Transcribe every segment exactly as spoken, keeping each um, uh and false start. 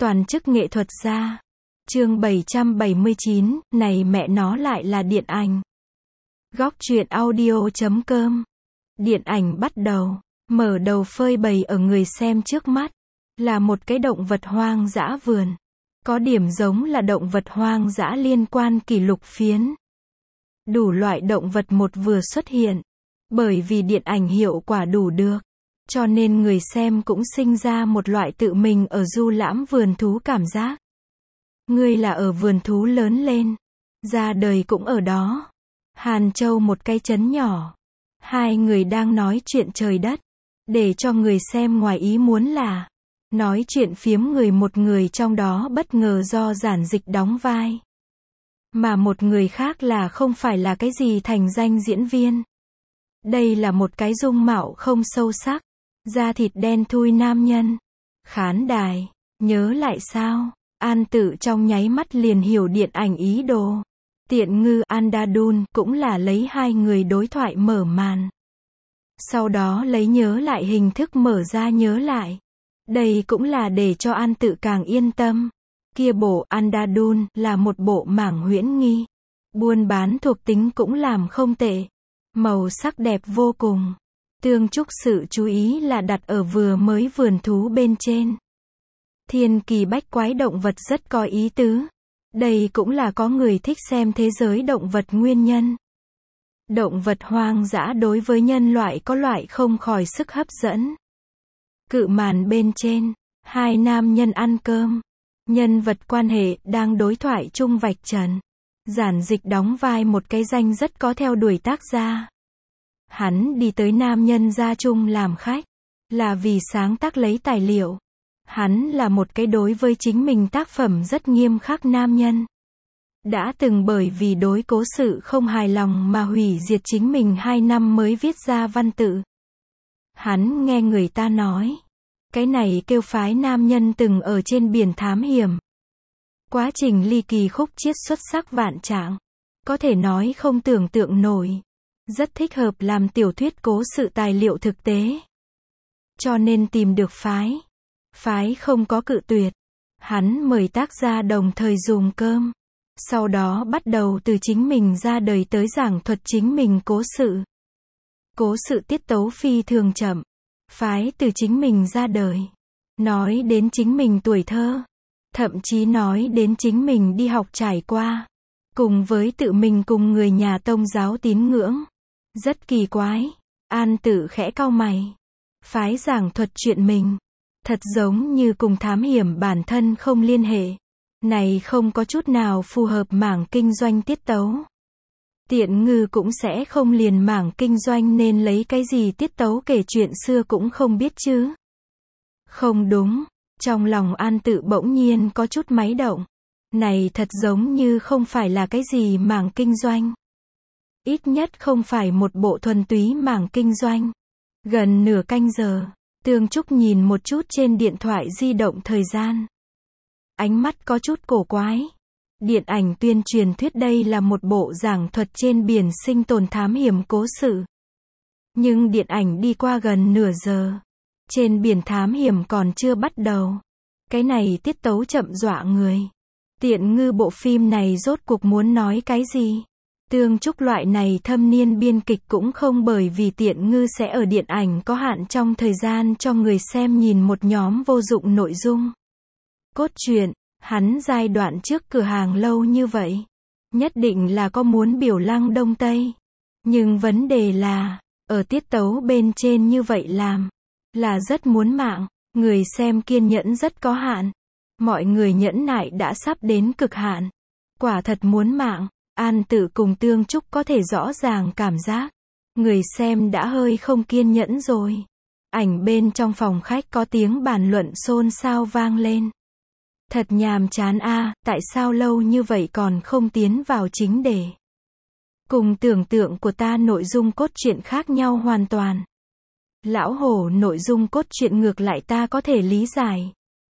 Toàn chức nghệ thuật gia. Chương bảy trăm bảy mươi chín, này mẹ nó lại là điện ảnh. Góc truyện audio chấm com. Điện ảnh bắt đầu. Mở đầu phơi bày ở người xem trước mắt. Là một cái động vật hoang dã vườn. Có điểm giống là động vật hoang dã liên quan kỷ lục phiến. Đủ loại động vật một vừa xuất hiện. Bởi vì điện ảnh hiệu quả đủ được. Cho nên người xem cũng sinh ra một loại tự mình ở du lãm vườn thú cảm giác. Ngươi là ở vườn thú lớn lên. Ra đời cũng ở đó. Hàn Châu một cái trấn nhỏ. Hai người đang nói chuyện trời đất. Để cho người xem ngoài ý muốn là. Nói chuyện phiếm người một người trong đó bất ngờ do giản dịch đóng vai. Mà một người khác là không phải là cái gì thành danh diễn viên. Đây là một cái dung mạo không sâu sắc. Da thịt đen thui nam nhân. Khán đài. Nhớ lại sao? An Tự trong nháy mắt liền hiểu điện ảnh ý đồ. Tiện ngư Andadun cũng là lấy hai người đối thoại mở màn. Sau đó lấy nhớ lại hình thức mở ra nhớ lại. Đây cũng là để cho An Tự càng yên tâm. Kia bộ Andadun là một bộ mảng huyễn nghi. Buôn bán thuộc tính cũng làm không tệ. Màu sắc đẹp vô cùng. Tương Trúc sự chú ý là đặt ở vừa mới vườn thú bên trên. Thiên kỳ bách quái động vật rất có ý tứ. Đây cũng là có người thích xem thế giới động vật nguyên nhân. Động vật hoang dã đối với nhân loại có loại không khỏi sức hấp dẫn. Cự màn bên trên, hai nam nhân ăn cơm. Nhân vật quan hệ đang đối thoại chung vạch trần. Giản dịch đóng vai một cái danh rất có theo đuổi tác gia. Hắn đi tới nam nhân gia chung làm khách. Là vì sáng tác lấy tài liệu. Hắn là một cái đối với chính mình tác phẩm rất nghiêm khắc nam nhân. Đã từng bởi vì đối cố sự không hài lòng mà hủy diệt chính mình hai năm mới viết ra văn tự. Hắn nghe người ta nói. Cái này kêu phái nam nhân từng ở trên biển thám hiểm. Quá trình ly kỳ khúc chiết xuất sắc vạn trạng. Có thể nói không tưởng tượng nổi. Rất thích hợp làm tiểu thuyết cố sự tài liệu thực tế. Cho nên tìm được phái. Phái không có cự tuyệt. Hắn mời tác gia đồng thời dùng cơm. Sau đó bắt đầu từ chính mình ra đời tới giảng thuật chính mình cố sự. Cố sự tiết tấu phi thường chậm. Phái từ chính mình ra đời. Nói đến chính mình tuổi thơ. Thậm chí nói đến chính mình đi học trải qua. Cùng với tự mình cùng người nhà tông giáo tín ngưỡng. Rất kỳ quái. An Tự khẽ cau mày. Phái giảng thuật chuyện mình. Thật giống như cùng thám hiểm bản thân không liên hệ. Này không có chút nào phù hợp mảng kinh doanh tiết tấu. Tiện ngư cũng sẽ không liền mảng kinh doanh nên lấy cái gì tiết tấu kể chuyện xưa cũng không biết chứ. Không đúng. Trong lòng An Tự bỗng nhiên có chút máy động. Này thật giống như không phải là cái gì mảng kinh doanh. Ít nhất không phải một bộ thuần túy mảng kinh doanh. Gần nửa canh giờ. Tương Trúc nhìn một chút trên điện thoại di động thời gian. Ánh mắt có chút cổ quái. Điện ảnh tuyên truyền thuyết đây là một bộ giảng thuật trên biển sinh tồn thám hiểm cố sự. Nhưng điện ảnh đi qua gần nửa giờ. Trên biển thám hiểm còn chưa bắt đầu. Cái này tiết tấu chậm dọa người. Tiện ngư bộ phim này rốt cuộc muốn nói cái gì? Tương Trúc loại này thâm niên biên kịch cũng không bởi vì tiện ngư sẽ ở điện ảnh có hạn trong thời gian cho người xem nhìn một nhóm vô dụng nội dung. Cốt truyện, hắn giai đoạn trước cửa hàng lâu như vậy. Nhất định là có muốn biểu lăng Đông Tây. Nhưng vấn đề là, ở tiết tấu bên trên như vậy làm, là rất muốn mạng, người xem kiên nhẫn rất có hạn. Mọi người nhẫn nại đã sắp đến cực hạn. Quả thật muốn mạng. An Tự cùng Tương Trúc có thể rõ ràng cảm giác. Người xem đã hơi không kiên nhẫn rồi. Ảnh bên trong phòng khách có tiếng bàn luận xôn xao vang lên. Thật nhàm chán a, tại sao lâu như vậy còn không tiến vào chính đề. Cùng tưởng tượng của ta nội dung cốt truyện khác nhau hoàn toàn. Lão Hổ nội dung cốt truyện ngược lại ta có thể lý giải.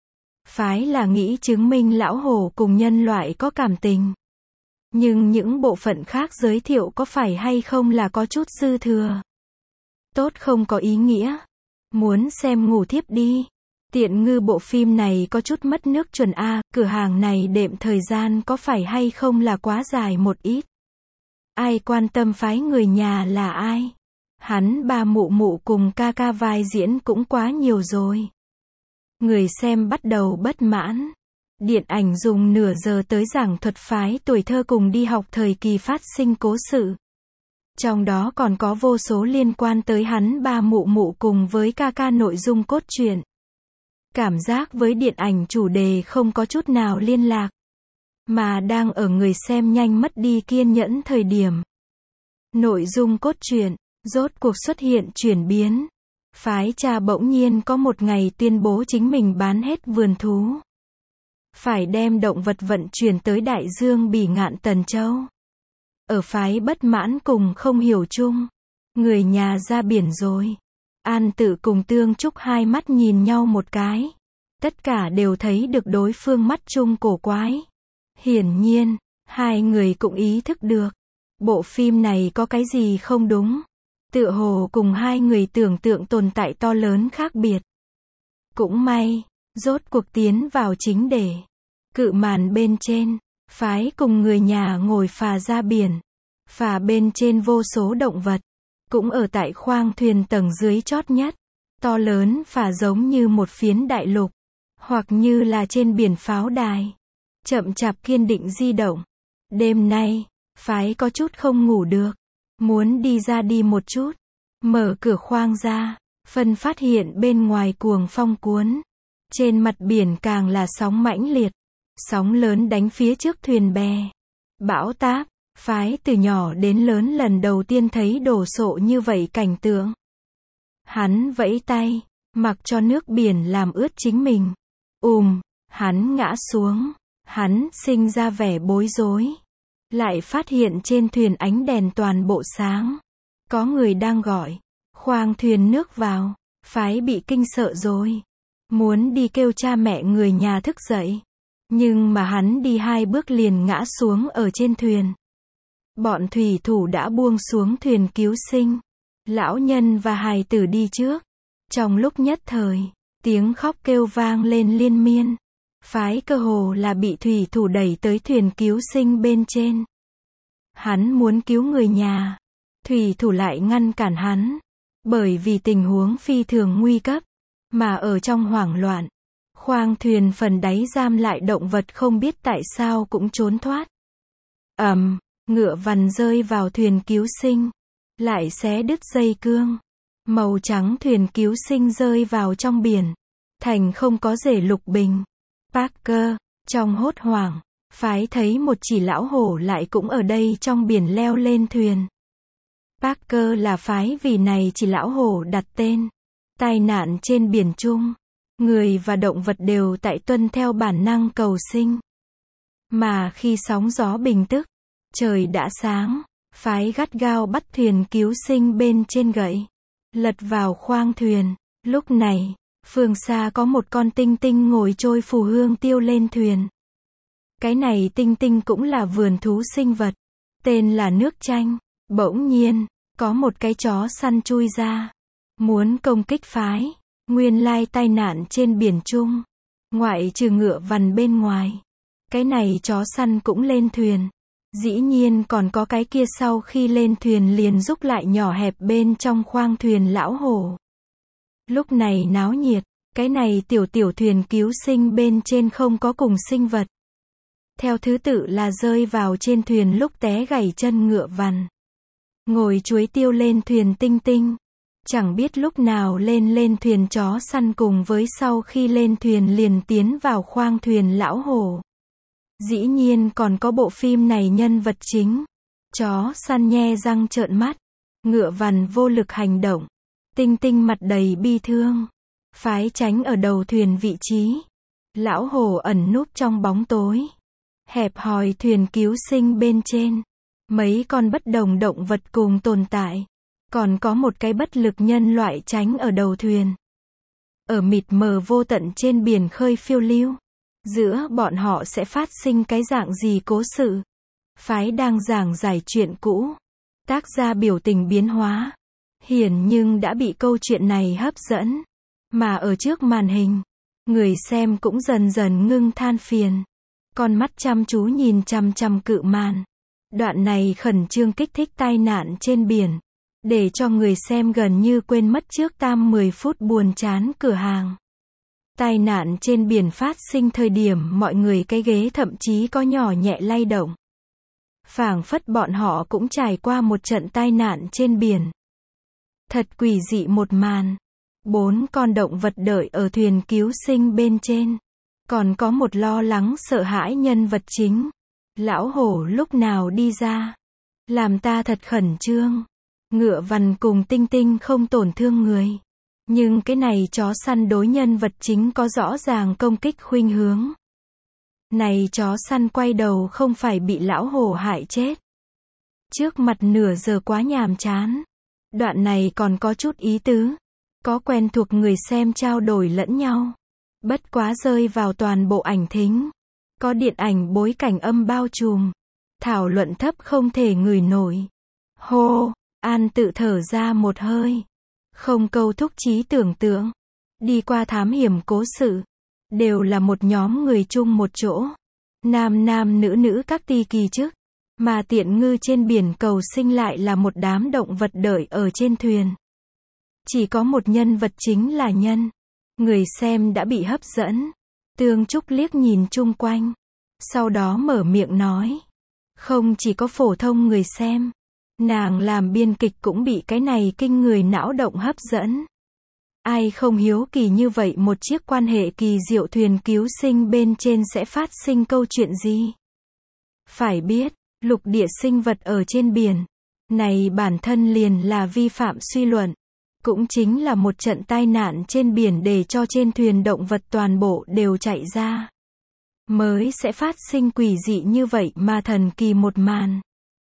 Phái là nghĩ chứng minh Lão Hổ cùng nhân loại có cảm tình. Nhưng những bộ phận khác giới thiệu có phải hay không là có chút dư thừa. Tốt không có ý nghĩa. Muốn xem ngủ thiếp đi. Tiện ngư bộ phim này có chút mất nước chuẩn a, cửa hàng này đệm thời gian có phải hay không là quá dài một ít. Ai quan tâm phái người nhà là ai? Hắn ba mụ mụ cùng ca ca vai diễn cũng quá nhiều rồi. Người xem bắt đầu bất mãn. Điện ảnh dùng nửa giờ tới giảng thuật phái tuổi thơ cùng đi học thời kỳ phát sinh cố sự. Trong đó còn có vô số liên quan tới hắn ba mụ mụ cùng với ca ca nội dung cốt truyện. Cảm giác với điện ảnh chủ đề không có chút nào liên lạc. Mà đang ở người xem nhanh mất đi kiên nhẫn thời điểm. Nội dung cốt truyện, rốt cuộc xuất hiện chuyển biến. Phái cha bỗng nhiên có một ngày tuyên bố chính mình bán hết vườn thú. Phải đem động vật vận chuyển tới đại dương Bỉ Ngạn Tần Châu. Ở phái bất mãn cùng không hiểu chung. Người nhà ra biển rồi. An Tự cùng Tương Trúc hai mắt nhìn nhau một cái. Tất cả đều thấy được đối phương mắt chung cổ quái. Hiển nhiên, hai người cũng ý thức được. Bộ phim này có cái gì không đúng. Tựa hồ cùng hai người tưởng tượng tồn tại to lớn khác biệt. Cũng may, rốt cuộc tiến vào chính đề. Cự màn bên trên, phái cùng người nhà ngồi phà ra biển. Phà bên trên vô số động vật. Cũng ở tại khoang thuyền tầng dưới chót nhất. To lớn phà giống như một phiến đại lục. Hoặc như là trên biển pháo đài. Chậm chạp kiên định di động. Đêm nay, phái có chút không ngủ được. Muốn đi ra đi một chút. Mở cửa khoang ra. Phân phát hiện bên ngoài cuồng phong cuốn. Trên mặt biển càng là sóng mãnh liệt. Sóng lớn đánh phía trước thuyền bè. Bão táp. Phái từ nhỏ đến lớn lần đầu tiên thấy đổ sộ như vậy cảnh tượng. Hắn vẫy tay. Mặc cho nước biển làm ướt chính mình. Ùm. Hắn ngã xuống. Hắn sinh ra vẻ bối rối. Lại phát hiện trên thuyền ánh đèn toàn bộ sáng. Có người đang gọi. Khoang thuyền nước vào. Phái bị kinh sợ rồi. Muốn đi kêu cha mẹ người nhà thức dậy. Nhưng mà hắn đi hai bước liền ngã xuống ở trên thuyền. Bọn thủy thủ đã buông xuống thuyền cứu sinh. Lão nhân và hài tử đi trước. Trong lúc nhất thời, tiếng khóc kêu vang lên liên miên. Phái cơ hồ là bị thủy thủ đẩy tới thuyền cứu sinh bên trên. Hắn muốn cứu người nhà. Thủy thủ lại ngăn cản hắn. Bởi vì tình huống phi thường nguy cấp. Mà ở trong hoảng loạn. Khoang thuyền phần đáy giam lại động vật không biết tại sao cũng trốn thoát. Ầm, ngựa vằn rơi vào thuyền cứu sinh. Lại xé đứt dây cương. Màu trắng thuyền cứu sinh rơi vào trong biển. Thành không có rễ lục bình. Parker, trong hốt hoảng, phái thấy một chỉ lão hổ lại cũng ở đây trong biển leo lên thuyền. Parker là phái vì này chỉ lão hổ đặt tên. Tai nạn trên biển chung. Người và động vật đều tại tuân theo bản năng cầu sinh. Mà khi sóng gió bình tức, trời đã sáng, phái gắt gao bắt thuyền cứu sinh bên trên gậy. Lật vào khoang thuyền. Lúc này, phương xa có một con tinh tinh ngồi trôi phù hương tiêu lên thuyền. Cái này tinh tinh cũng là vườn thú sinh vật. Tên là nước chanh. Bỗng nhiên, có một cái chó săn chui ra. Muốn công kích phái. Nguyên lai tai nạn trên biển chung. Ngoại trừ ngựa vằn bên ngoài. Cái này chó săn cũng lên thuyền. Dĩ nhiên còn có cái kia sau khi lên thuyền liền rúc lại nhỏ hẹp bên trong khoang thuyền lão hổ. Lúc này náo nhiệt. Cái này tiểu tiểu thuyền cứu sinh bên trên không có cùng sinh vật. Theo thứ tự là rơi vào trên thuyền lúc té gãy chân ngựa vằn. Ngồi chuối tiêu lên thuyền tinh tinh. Chẳng biết lúc nào lên lên thuyền chó săn cùng với sau khi lên thuyền liền tiến vào khoang thuyền lão hổ. Dĩ nhiên còn có bộ phim này nhân vật chính. Chó săn nhe răng trợn mắt. Ngựa vằn vô lực hành động. Tinh tinh mặt đầy bi thương. Phái tránh ở đầu thuyền vị trí. Lão hổ ẩn núp trong bóng tối. Hẹp hòi thuyền cứu sinh bên trên. Mấy con bất đồng động vật cùng tồn tại. Còn có một cái bất lực nhân loại tránh ở đầu thuyền. Ở mịt mờ vô tận trên biển khơi phiêu lưu. Giữa bọn họ sẽ phát sinh cái dạng gì cố sự. Phái đang giảng giải chuyện cũ. Tác gia biểu tình biến hóa. Hiển nhưng đã bị câu chuyện này hấp dẫn. Mà ở trước màn hình, Người xem cũng dần dần ngưng than phiền. Con mắt chăm chú nhìn chằm chằm cự màn. Đoạn này khẩn trương kích thích tai nạn trên biển. Để cho người xem gần như quên mất trước tam mười phút buồn chán cửa hàng. Tai nạn trên biển phát sinh thời điểm mọi người cái ghế thậm chí có nhỏ nhẹ lay động. Phảng phất bọn họ cũng trải qua một trận tai nạn trên biển. Thật quỷ dị một màn. Bốn con động vật đợi ở thuyền cứu sinh bên trên. Còn có một lo lắng sợ hãi nhân vật chính. Lão hổ lúc nào đi ra. Làm ta thật khẩn trương. Ngựa vằn cùng Tinh Tinh không tổn thương người. Nhưng cái này chó săn đối nhân vật chính có rõ ràng công kích khuynh hướng. Này chó săn quay đầu không phải bị lão hổ hại chết. Trước mặt nửa giờ quá nhàm chán. Đoạn này còn có chút ý tứ. Có quen thuộc người xem trao đổi lẫn nhau. Bất quá rơi vào toàn bộ ảnh thính. Có điện ảnh bối cảnh âm bao trùm. Thảo luận thấp không thể ngửi nổi. Hô, An tự thở ra một hơi. Không câu thúc trí tưởng tượng. Đi qua thám hiểm cố sự. Đều là một nhóm người chung một chỗ. Nam nam nữ nữ các ti kỳ chức. Mà tiện ngư trên biển cầu sinh lại là một đám động vật đợi ở trên thuyền. Chỉ có một nhân vật chính là nhân. Người xem đã bị hấp dẫn. Tương Trúc liếc nhìn chung quanh. Sau đó mở miệng nói. Không chỉ có phổ thông người xem. Nàng làm biên kịch cũng bị cái này kinh người não động hấp dẫn. Ai không hiếu kỳ như vậy một chiếc quan hệ kỳ diệu thuyền cứu sinh bên trên sẽ phát sinh câu chuyện gì? Phải biết, lục địa sinh vật ở trên biển. Này bản thân liền là vi phạm suy luận. Cũng chính là một trận tai nạn trên biển để cho trên thuyền động vật toàn bộ đều chạy ra. Mới sẽ phát sinh quỷ dị như vậy mà thần kỳ một màn.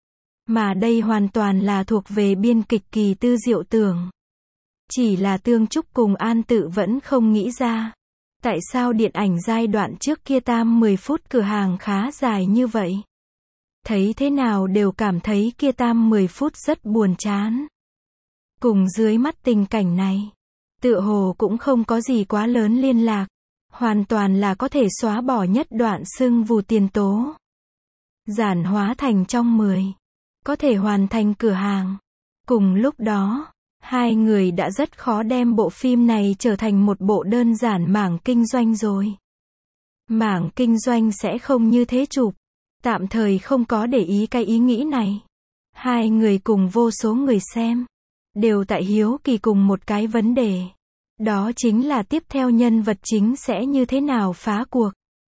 Mà đây hoàn toàn là thuộc về biên kịch kỳ tư diệu tưởng. Chỉ là Tương Trúc cùng An Tự vẫn không nghĩ ra. Tại sao điện ảnh giai đoạn trước kia tam mười phút cửa hàng khá dài như vậy? Thấy thế nào đều cảm thấy kia tam mười phút rất buồn chán. Cùng dưới mắt tình cảnh này, tựa hồ cũng không có gì quá lớn liên lạc. Hoàn toàn là có thể xóa bỏ nhất đoạn xưng vù tiền tố. Giản hóa thành trong mười. Có thể hoàn thành cửa hàng. Cùng lúc đó, hai người đã rất khó đem bộ phim này trở thành một bộ đơn giản mảng kinh doanh rồi. Mảng kinh doanh sẽ không như thế chụp. Tạm thời không có để ý cái ý nghĩ này. Hai người cùng vô số người xem. Đều tại hiếu kỳ cùng một cái vấn đề. Đó chính là tiếp theo nhân vật chính sẽ như thế nào phá cuộc.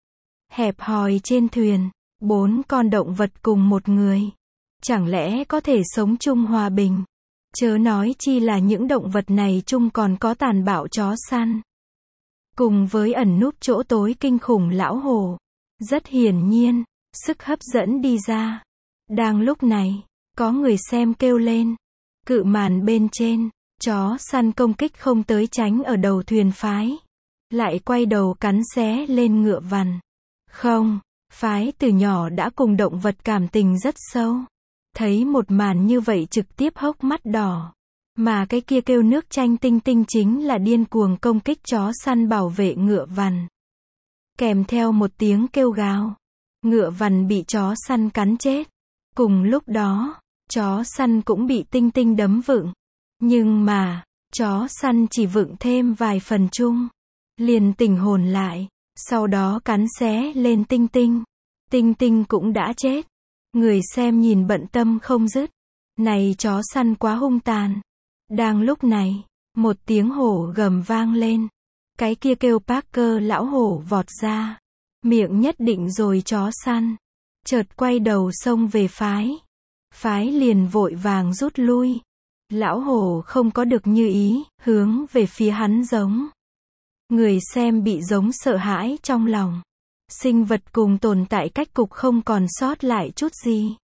Hẹp hòi trên thuyền. Bốn con động vật cùng một người. Chẳng lẽ có thể sống chung hòa bình? Chớ nói chi là những động vật này chung còn có tàn bạo chó săn. Cùng với ẩn núp chỗ tối kinh khủng lão hổ. Rất hiển nhiên, sức hấp dẫn đi ra. Đang lúc này, có người xem kêu lên. Cự màn bên trên, chó săn công kích không tới tránh ở đầu thuyền phái. Lại quay đầu cắn xé lên ngựa vằn. Không, phái từ nhỏ đã cùng động vật cảm tình rất sâu. Thấy một màn như vậy trực tiếp hốc mắt đỏ. Mà cái kia kêu nước chanh Tinh Tinh chính là điên cuồng công kích chó săn bảo vệ ngựa vằn. Kèm theo một tiếng kêu gào. Ngựa vằn bị chó săn cắn chết. Cùng lúc đó, chó săn cũng bị Tinh Tinh đấm vựng. Nhưng mà, chó săn chỉ vựng thêm vài phần chung. Liền tỉnh hồn lại. Sau đó cắn xé lên Tinh Tinh. Tinh Tinh cũng đã chết. Người xem nhìn bận tâm không dứt. Này chó săn quá hung tàn. Đang lúc này, một tiếng hổ gầm vang lên. Cái kia kêu Parker lão hổ vọt ra. Miệng nhất định rồi chó săn. Chợt quay đầu xông về phái. Phái liền vội vàng rút lui. Lão hổ không có được như ý, hướng về phía hắn giống. Người xem bị giống sợ hãi trong lòng. Sinh vật cùng tồn tại cách cục không còn sót lại chút gì.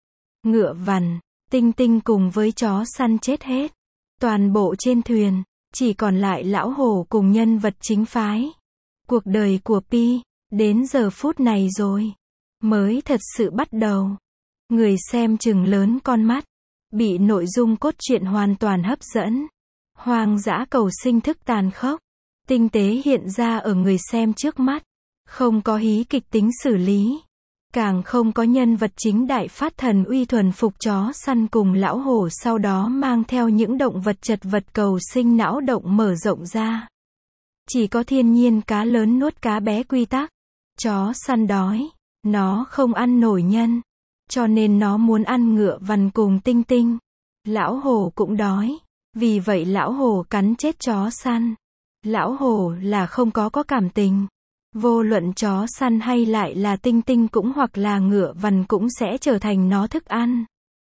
Ngựa vằn, Tinh Tinh cùng với chó săn chết hết. Toàn bộ trên thuyền, chỉ còn lại lão hổ cùng nhân vật chính phái. Cuộc đời của Pi, đến giờ phút này rồi, mới thật sự bắt đầu. Người xem trừng lớn con mắt, bị nội dung cốt truyện hoàn toàn hấp dẫn. Hoang dã cầu sinh thức tàn khốc. tinh tế hiện ra ở người xem trước mắt. Không có hí kịch tính xử lý. Càng không có nhân vật chính đại phát thần uy thuần phục chó săn cùng lão hổ sau đó mang theo những động vật chật vật cầu sinh não động mở rộng ra. Chỉ có thiên nhiên cá lớn nuốt cá bé quy tắc. Chó săn đói. Nó không ăn nổi nhân. Cho nên nó muốn ăn ngựa vằn cùng tinh tinh. Lão hổ cũng đói. Vì vậy lão hổ cắn chết chó săn. Lão hổ là không có có cảm tình. Vô luận chó săn hay lại là tinh tinh cũng hoặc là ngựa vằn cũng sẽ trở thành nó thức ăn.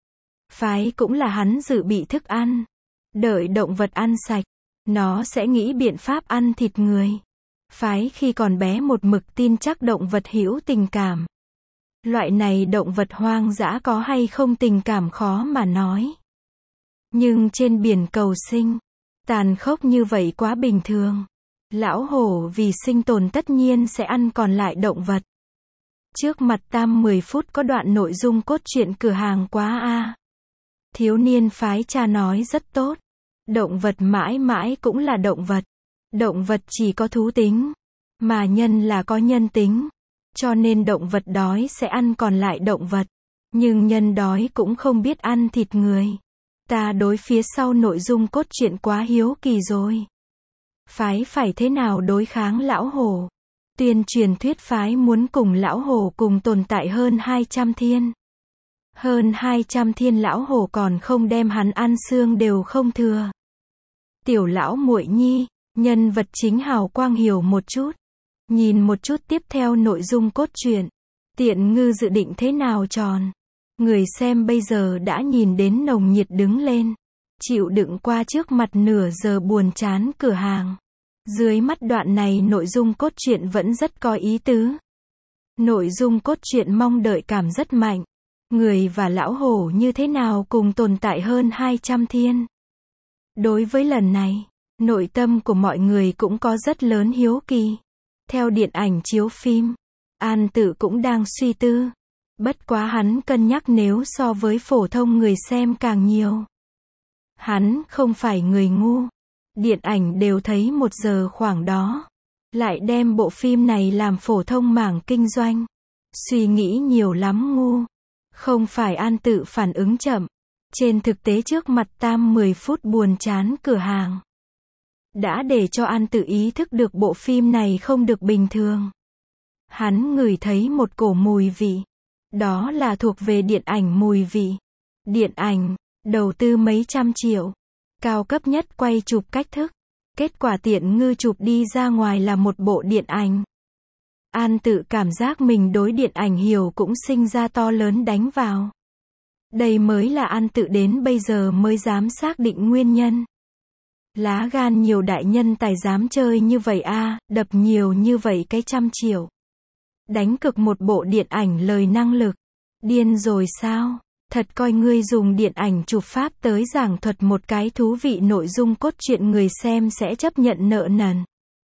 Phái cũng là hắn dự bị thức ăn. Đợi động vật ăn sạch, nó sẽ nghĩ biện pháp ăn thịt người. Phái khi còn bé một mực tin chắc động vật hữu tình cảm. Loại này động vật hoang dã có hay không tình cảm khó mà nói. Nhưng trên biển cầu sinh, tàn khốc như vậy quá bình thường. Lão hổ vì sinh tồn tất nhiên sẽ ăn còn lại động vật. Trước mặt tam mười phút có đoạn nội dung cốt truyện cửa hàng quá a. Thiếu niên phái cha nói rất tốt. Động vật mãi mãi cũng là động vật. Động vật chỉ có thú tính. Mà nhân là có nhân tính. Cho nên động vật đói sẽ ăn còn lại động vật. Nhưng nhân đói cũng không biết ăn thịt người. Ta đối phía sau nội dung cốt truyện quá hiếu kỳ rồi. Phái phải thế nào đối kháng lão hổ? Tuyên truyền thuyết phái muốn cùng lão hổ cùng tồn tại hơn hai trăm thiên. Hơn hai trăm thiên lão hổ còn không đem hắn ăn xương đều không thừa. Tiểu lão muội nhi, nhân vật chính hào quang hiểu một chút. Nhìn một chút tiếp theo nội dung cốt truyện. Tiện ngư dự định thế nào tròn? Người xem bây giờ đã nhìn đến nồng nhiệt đứng lên. Chịu đựng qua trước mặt nửa giờ buồn chán cửa hàng. Dưới mắt đoạn này nội dung cốt truyện vẫn rất có ý tứ. Nội dung cốt truyện mong đợi cảm rất mạnh. Người và lão hổ như thế nào cùng tồn tại hơn hai trăm thiên. Đối với lần này, nội tâm của mọi người cũng có rất lớn hiếu kỳ. Theo điện ảnh chiếu phim, An Tự cũng đang suy tư. Bất quá hắn cân nhắc nếu so với phổ thông người xem càng nhiều. Hắn không phải người ngu. Điện ảnh đều thấy một giờ khoảng đó. Lại đem bộ phim này làm phổ thông mảng kinh doanh. Suy nghĩ nhiều lắm ngu. Không phải An Tự phản ứng chậm. Trên thực tế trước mặt tam mười phút buồn chán cửa hàng. Đã để cho An Tự ý thức được bộ phim này không được bình thường. Hắn ngửi thấy một cổ mùi vị. Đó là thuộc về điện ảnh mùi vị. Điện ảnh, đầu tư mấy trăm triệu. Cao cấp nhất quay chụp cách thức. Kết quả tiện ngư chụp đi ra ngoài là một bộ điện ảnh. An Tự cảm giác mình đối điện ảnh hiểu cũng sinh ra to lớn đánh vào. Đây mới là An Tự đến bây giờ mới dám xác định nguyên nhân. Lá gan nhiều đại nhân tài dám chơi như vậy a, đập nhiều như vậy cái trăm triệu. Đánh cực một bộ điện ảnh lời năng lực. Điên rồi sao? Thật coi ngươi dùng điện ảnh chụp pháp tới giảng thuật một cái thú vị nội dung cốt truyện người xem sẽ chấp nhận nợ nần.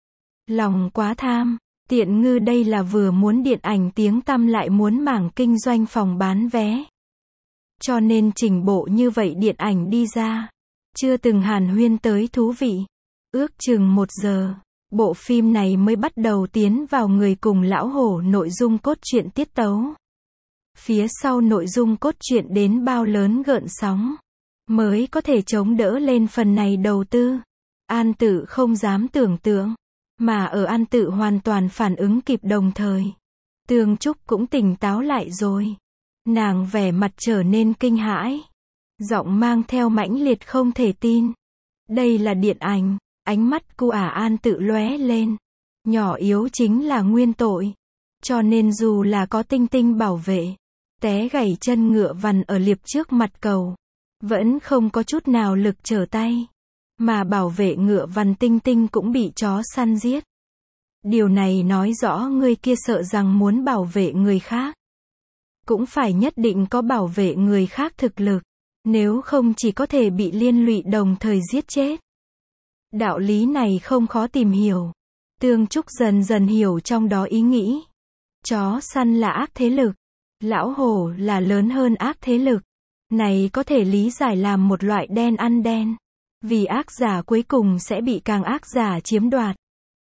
Lòng quá tham, tiện ngư đây là vừa muốn điện ảnh tiếng tăm lại muốn mảng kinh doanh phòng bán vé. Cho nên chỉnh bộ như vậy điện ảnh đi ra. Chưa từng hàn huyên tới thú vị. Ước chừng một giờ, bộ phim này mới bắt đầu tiến vào người cùng lão hổ nội dung cốt truyện tiết tấu. Phía sau nội dung cốt truyện đến bao lớn gợn sóng, mới có thể chống đỡ lên phần này đầu tư. An Tự không dám tưởng tượng, mà ở An Tự hoàn toàn phản ứng kịp đồng thời. Tương Trúc cũng tỉnh táo lại rồi. Nàng vẻ mặt trở nên kinh hãi. Giọng mang theo mãnh liệt không thể tin. Đây là điện ảnh. Ánh mắt cu ả An Tự lóe lên. Nhỏ yếu chính là nguyên tội. Cho nên dù là có tinh tinh bảo vệ, té gãy chân ngựa vằn ở liệp trước mặt cầu, vẫn không có chút nào lực trở tay. Mà bảo vệ ngựa vằn tinh tinh cũng bị chó săn giết. Điều này nói rõ người kia sợ rằng muốn bảo vệ người khác. Cũng phải nhất định có bảo vệ người khác thực lực. Nếu không chỉ có thể bị liên lụy đồng thời giết chết. Đạo lý này không khó tìm hiểu. Tương Trúc dần dần hiểu trong đó ý nghĩ. Chó săn là ác thế lực. Lão hổ là lớn hơn ác thế lực. Này có thể lý giải làm một loại đen ăn đen. Vì ác giả cuối cùng sẽ bị càng ác giả chiếm đoạt.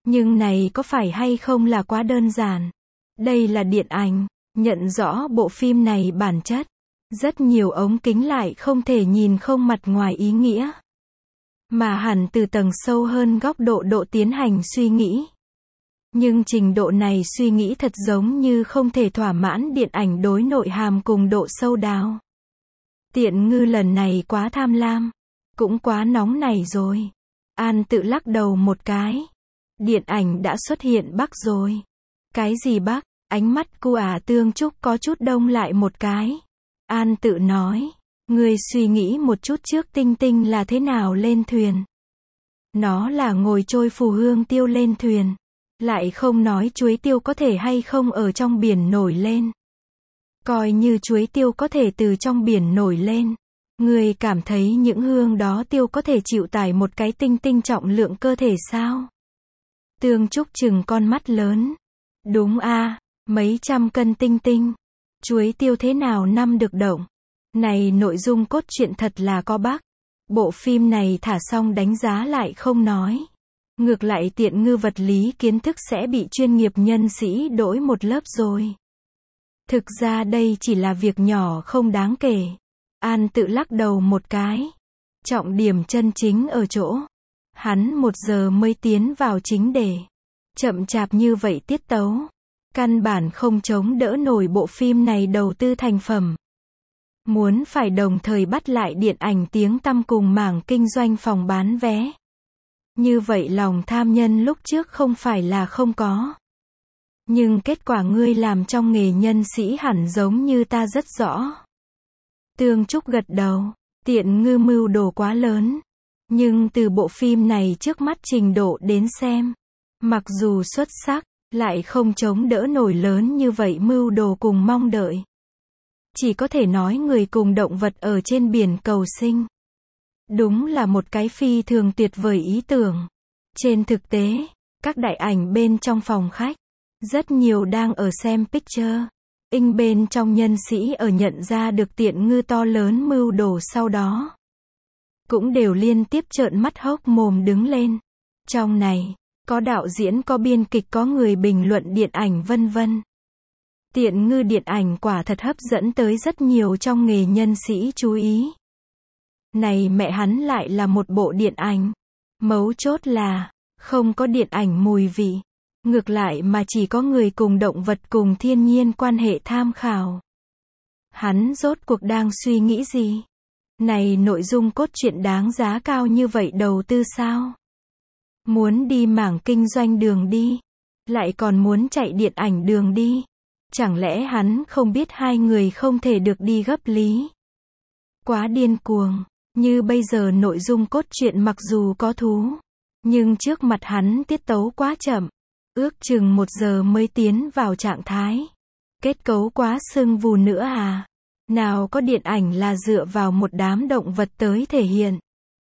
Nhưng này có phải hay không là quá đơn giản. Đây là điện ảnh. Nhận rõ bộ phim này bản chất. Rất nhiều ống kính lại không thể nhìn không mặt ngoài ý nghĩa. Mà hẳn từ tầng sâu hơn góc độ độ tiến hành suy nghĩ. Nhưng trình độ này suy nghĩ thật giống như không thể thỏa mãn điện ảnh đối nội hàm cùng độ sâu đáo. Tiện ngư lần này quá tham lam. Cũng quá nóng nảy rồi. An tự lắc đầu một cái. Điện ảnh đã xuất hiện Bắc rồi. Cái gì Bắc? Ánh mắt cu ả Tương Trúc có chút đông lại một cái. An tự nói. Ngươi suy nghĩ một chút trước tinh tinh là thế nào lên thuyền. Nó là ngồi trôi phù hương tiêu lên thuyền. Lại không nói chuối tiêu có thể hay không ở trong biển nổi lên. Coi như chuối tiêu có thể từ trong biển nổi lên. Ngươi cảm thấy những hương đó tiêu có thể chịu tải một cái tinh tinh trọng lượng cơ thể sao? Tương Trúc chừng con mắt lớn. Đúng a, mấy trăm cân tinh tinh. Chuối tiêu thế nào năm được động. Này nội dung cốt truyện thật là có Bắc. Bộ phim này thả xong đánh giá lại không nói. Ngược lại tiện ngư vật lý kiến thức sẽ bị chuyên nghiệp nhân sĩ đổi một lớp rồi. Thực ra đây chỉ là việc nhỏ không đáng kể. An tự lắc đầu một cái. Trọng điểm chân chính ở chỗ. Hắn một giờ mới tiến vào chính đề. Chậm chạp như vậy tiết tấu. Căn bản không chống đỡ nổi bộ phim này đầu tư thành phẩm. Muốn phải đồng thời bắt lại điện ảnh tiếng tăm cùng mảng kinh doanh phòng bán vé. Như vậy lòng tham nhân lúc trước không phải là không có. Nhưng kết quả ngươi làm trong nghề nhân sĩ hẳn giống như ta rất rõ. Tương Trúc gật đầu. Tiện ngư mưu đồ quá lớn. Nhưng từ bộ phim này trước mắt trình độ đến xem. Mặc dù xuất sắc, lại không chống đỡ nổi lớn như vậy mưu đồ cùng mong đợi. Chỉ có thể nói người cùng động vật ở trên biển cầu sinh. Đúng là một cái phi thường tuyệt vời ý tưởng. Trên thực tế, các đại ảnh bên trong phòng khách, rất nhiều đang ở xem picture. In bên trong nhân sĩ ở nhận ra được tiện ngư to lớn mưu đồ sau đó. Cũng đều liên tiếp trợn mắt hốc mồm đứng lên. Trong này, có đạo diễn có biên kịch có người bình luận điện ảnh vân vân. Tiện ngư điện ảnh quả thật hấp dẫn tới rất nhiều trong nghề nhân sĩ chú ý. Này mẹ hắn lại là một bộ điện ảnh. Mấu chốt là, không có điện ảnh mùi vị. Ngược lại mà chỉ có người cùng động vật cùng thiên nhiên quan hệ tham khảo. Hắn rốt cuộc đang suy nghĩ gì? Này nội dung cốt truyện đáng giá cao như vậy đầu tư sao? Muốn đi mảng kinh doanh đường đi. Lại còn muốn chạy điện ảnh đường đi. Chẳng lẽ hắn không biết hai người không thể được đi gấp lý? Quá điên cuồng. Như bây giờ nội dung cốt truyện mặc dù có thú. Nhưng trước mặt hắn tiết tấu quá chậm. Ước chừng một giờ mới tiến vào trạng thái. Kết cấu quá sưng vù nữa à? Nào có điện ảnh là dựa vào một đám động vật tới thể hiện.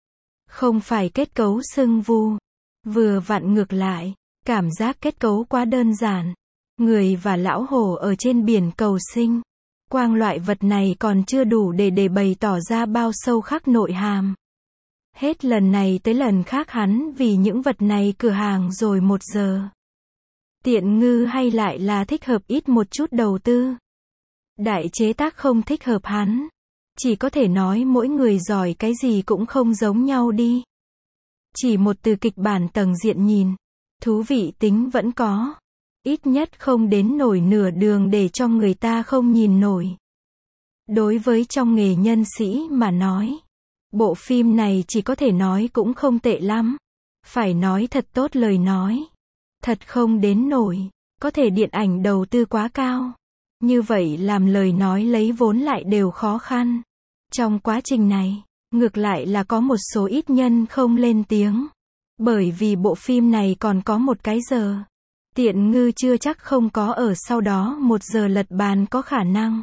Không phải kết cấu sưng vù. Vừa vặn ngược lại. Cảm giác kết cấu quá đơn giản. Người và lão hổ ở trên biển cầu sinh. Quang loại vật này còn chưa đủ để để bày tỏ ra bao sâu khắc nội hàm. Hết lần này tới lần khác hắn vì những vật này cửa hàng rồi một giờ. Tiện ngư hay lại là thích hợp ít một chút đầu tư. Đại chế tác không thích hợp hắn. Chỉ có thể nói mỗi người giỏi cái gì cũng không giống nhau đi. Chỉ một từ kịch bản tầng diện nhìn. Thú vị tính vẫn có. Ít nhất không đến nổi nửa đường để cho người ta không nhìn nổi. Đối với trong nghề nhân sĩ mà nói. Bộ phim này chỉ có thể nói cũng không tệ lắm. Phải nói thật tốt lời nói. Thật không đến nổi. Có thể điện ảnh đầu tư quá cao. Như vậy làm lời nói lấy vốn lại đều khó khăn. Trong quá trình này, ngược lại là có một số ít nhân không lên tiếng. Bởi vì bộ phim này còn có một cái giờ. Tiện ngư chưa chắc không có ở sau đó một giờ lật bàn có khả năng.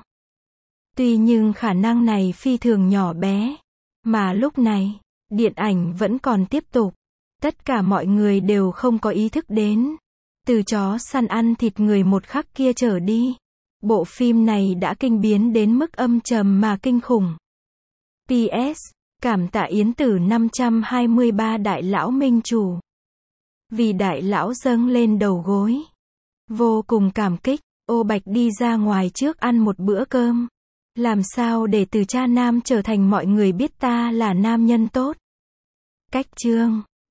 Tuy nhưng khả năng này phi thường nhỏ bé. Mà lúc này, điện ảnh vẫn còn tiếp tục. Tất cả mọi người đều không có ý thức đến. Từ chó săn ăn thịt người một khắc kia trở đi. Bộ phim này đã kinh biến đến mức âm trầm mà kinh khủng. pê ét. Cảm tạ Yến Tử năm trăm hai mươi ba Đại Lão Minh Chủ. Vì đại lão dâng lên đầu gối. Vô cùng cảm kích, Ô Bạch đi ra ngoài trước ăn một bữa cơm. Làm sao để từ cha nam trở thành mọi người biết ta là nam nhân tốt? Cách chương